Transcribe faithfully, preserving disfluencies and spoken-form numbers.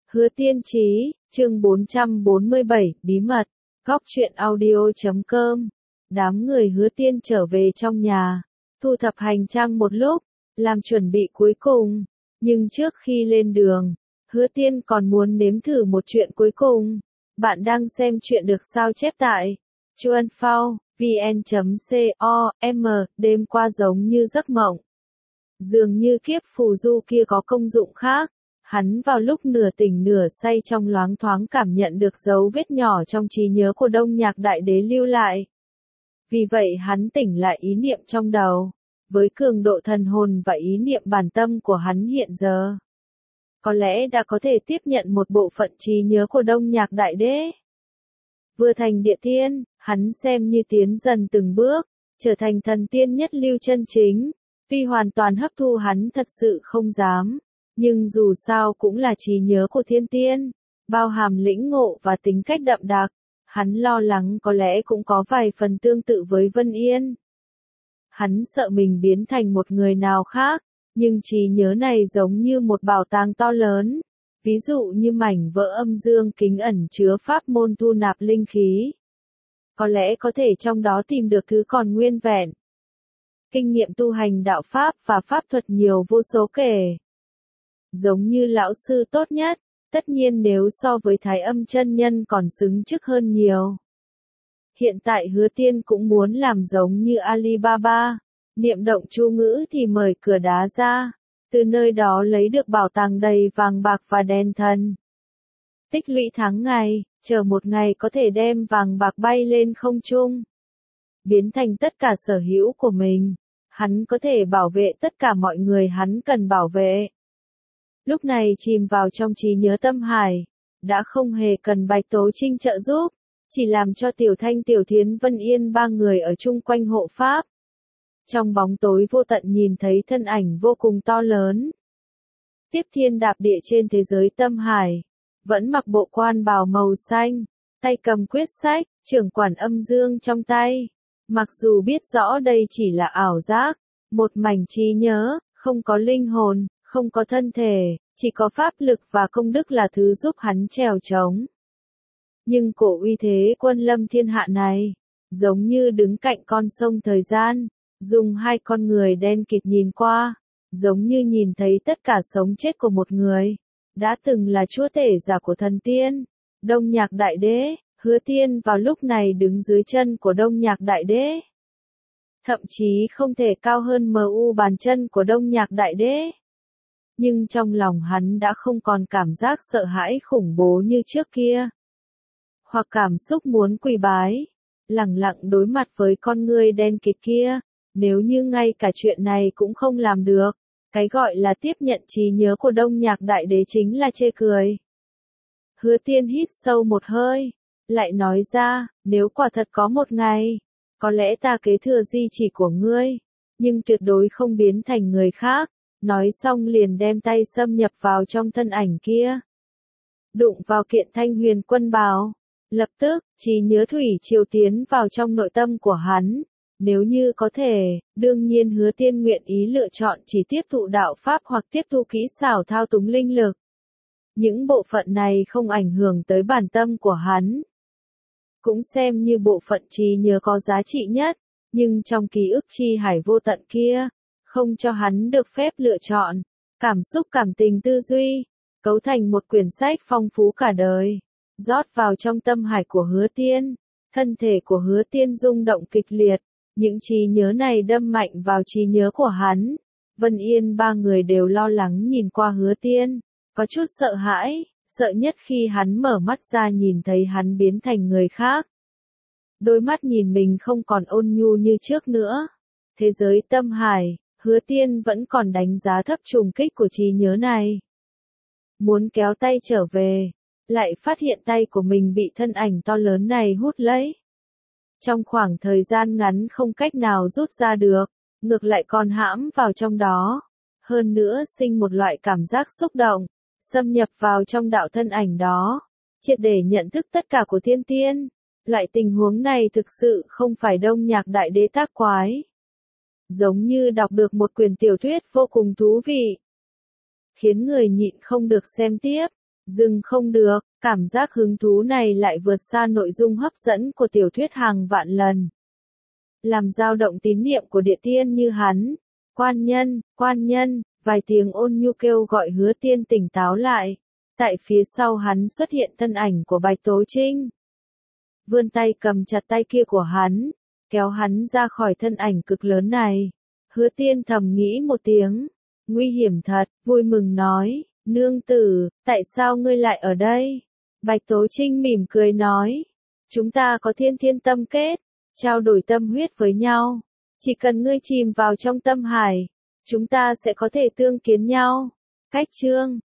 Hứa Tiên Trí, chương bốn trăm bốn mươi bảy, bí mật, góc truyện audio chấm com. Đám người Hứa Tiên trở về trong nhà, thu thập hành trang một lúc, làm chuẩn bị cuối cùng. Nhưng trước khi lên đường, Hứa Tiên còn muốn nếm thử một chuyện cuối cùng. Bạn đang xem chuyện được sao chép tại chuan phao vn chấm com. Đêm qua giống như giấc mộng. Dường như kiếp phù du kia có công dụng khác. Hắn vào lúc nửa tỉnh nửa say trong loáng thoáng cảm nhận được dấu vết nhỏ trong trí nhớ của Đông Nhạc Đại Đế lưu lại. Vì vậy hắn tỉnh lại ý niệm trong đầu, với cường độ thần hồn và ý niệm bản tâm của hắn hiện giờ. Có lẽ đã có thể tiếp nhận một bộ phận trí nhớ của Đông Nhạc Đại Đế. Vừa thành địa tiên, hắn xem như tiến dần từng bước, trở thành thần tiên nhất lưu chân chính. Tuy hoàn toàn hấp thu hắn thật sự không dám. Nhưng dù sao cũng là trí nhớ của thiên tiên, bao hàm lĩnh ngộ và tính cách đậm đặc, hắn lo lắng có lẽ cũng có vài phần tương tự với Vân Yên. Hắn sợ mình biến thành một người nào khác, nhưng trí nhớ này giống như một bảo tàng to lớn, ví dụ như mảnh vỡ âm dương kính ẩn chứa pháp môn thu nạp linh khí. Có lẽ có thể trong đó tìm được thứ còn nguyên vẹn. Kinh nghiệm tu hành đạo pháp và pháp thuật nhiều vô số kể. Giống như lão sư tốt nhất, tất nhiên nếu so với Thái Âm chân nhân còn xứng chức hơn nhiều. Hiện tại Hứa Tiên cũng muốn làm giống như Alibaba, niệm động chú ngữ thì mở cửa đá ra, từ nơi đó lấy được bảo tàng đầy vàng bạc và đèn thần. Tích lũy tháng ngày, chờ một ngày có thể đem vàng bạc bay lên không trung, biến thành tất cả sở hữu của mình, hắn có thể bảo vệ tất cả mọi người hắn cần bảo vệ. Lúc này chìm vào trong trí nhớ tâm hải, đã không hề cần Bạch Tố Trinh trợ giúp, chỉ làm cho Tiểu Thanh Tiểu Thiến Vân Yên ba người ở chung quanh hộ pháp. Trong bóng tối vô tận nhìn thấy thân ảnh vô cùng to lớn. Tiếp thiên đạp địa trên thế giới tâm hải, vẫn mặc bộ quan bào màu xanh, tay cầm quyết sách, trưởng quản âm dương trong tay. Mặc dù biết rõ đây chỉ là ảo giác, một mảnh trí nhớ, không có linh hồn, không có thân thể, chỉ có pháp lực và công đức là thứ giúp hắn trèo trống. Nhưng cổ uy thế quân lâm thiên hạ này, giống như đứng cạnh con sông thời gian, dùng hai con người đen kịt nhìn qua, giống như nhìn thấy tất cả sống chết của một người, đã từng là chúa tể giả của thần tiên, Đông Nhạc Đại Đế. Hứa Tiên vào lúc này đứng dưới chân của Đông Nhạc Đại Đế. Thậm chí không thể cao hơn mờ u bàn chân của Đông Nhạc Đại Đế. Nhưng trong lòng hắn đã không còn cảm giác sợ hãi khủng bố như trước kia. Hoặc cảm xúc muốn quỳ bái, lẳng lặng đối mặt với con người đen kịt kia, nếu như ngay cả chuyện này cũng không làm được, cái gọi là tiếp nhận trí nhớ của Đông Nhạc Đại Đế chính là chê cười. Hứa Tiên hít sâu một hơi, lại nói ra, nếu quả thật có một ngày, có lẽ ta kế thừa di chỉ của ngươi, nhưng tuyệt đối không biến thành người khác. Nói xong liền đem tay xâm nhập vào trong thân ảnh kia. Đụng vào kiện thanh huyền quân bào. Lập tức, trí nhớ thủy triều tiến vào trong nội tâm của hắn. Nếu như có thể, đương nhiên Hứa Tiên nguyện ý lựa chọn chỉ tiếp thụ đạo pháp hoặc tiếp thu kỹ xảo thao túng linh lực. Những bộ phận này không ảnh hưởng tới bản tâm của hắn. Cũng xem như bộ phận trí nhớ có giá trị nhất, nhưng trong ký ức chi hải vô tận kia, không cho hắn được phép lựa chọn, cảm xúc cảm tình tư duy, cấu thành một quyển sách phong phú cả đời, rót vào trong tâm hải của Hứa Tiên, thân thể của Hứa Tiên rung động kịch liệt, những trí nhớ này đâm mạnh vào trí nhớ của hắn. Vân Yên ba người đều lo lắng nhìn qua Hứa Tiên, có chút sợ hãi, sợ nhất khi hắn mở mắt ra nhìn thấy hắn biến thành người khác. Đôi mắt nhìn mình không còn ôn nhu như trước nữa. Thế giới tâm hải, Hứa Tiên vẫn còn đánh giá thấp trùng kích của trí nhớ này. Muốn kéo tay trở về, lại phát hiện tay của mình bị thân ảnh to lớn này hút lấy. Trong khoảng thời gian ngắn không cách nào rút ra được, ngược lại còn hãm vào trong đó. Hơn nữa sinh một loại cảm giác xúc động, xâm nhập vào trong đạo thân ảnh đó, triệt để nhận thức tất cả của thiên tiên. Loại tình huống này thực sự không phải Đông Nhạc Đại Đế tác quái. Giống như đọc được một quyển tiểu thuyết vô cùng thú vị, khiến người nhịn không được xem tiếp. Dừng không được, cảm giác hứng thú này lại vượt xa nội dung hấp dẫn của tiểu thuyết hàng vạn lần. Làm dao động tín niệm của địa tiên như hắn. Quan nhân, quan nhân, vài tiếng ôn nhu kêu gọi Hứa Tiên tỉnh táo lại. Tại phía sau hắn xuất hiện thân ảnh của Bạch Tố Trinh. Vươn tay cầm chặt tay kia của hắn, kéo hắn ra khỏi thân ảnh cực lớn này. Hứa Tiên thầm nghĩ một tiếng, nguy hiểm thật, vui mừng nói, nương tử, tại sao ngươi lại ở đây? Bạch Tố Trinh mỉm cười nói, chúng ta có thiên thiên tâm kết, trao đổi tâm huyết với nhau. Chỉ cần ngươi chìm vào trong tâm hải, chúng ta sẽ có thể tương kiến nhau. Cách chương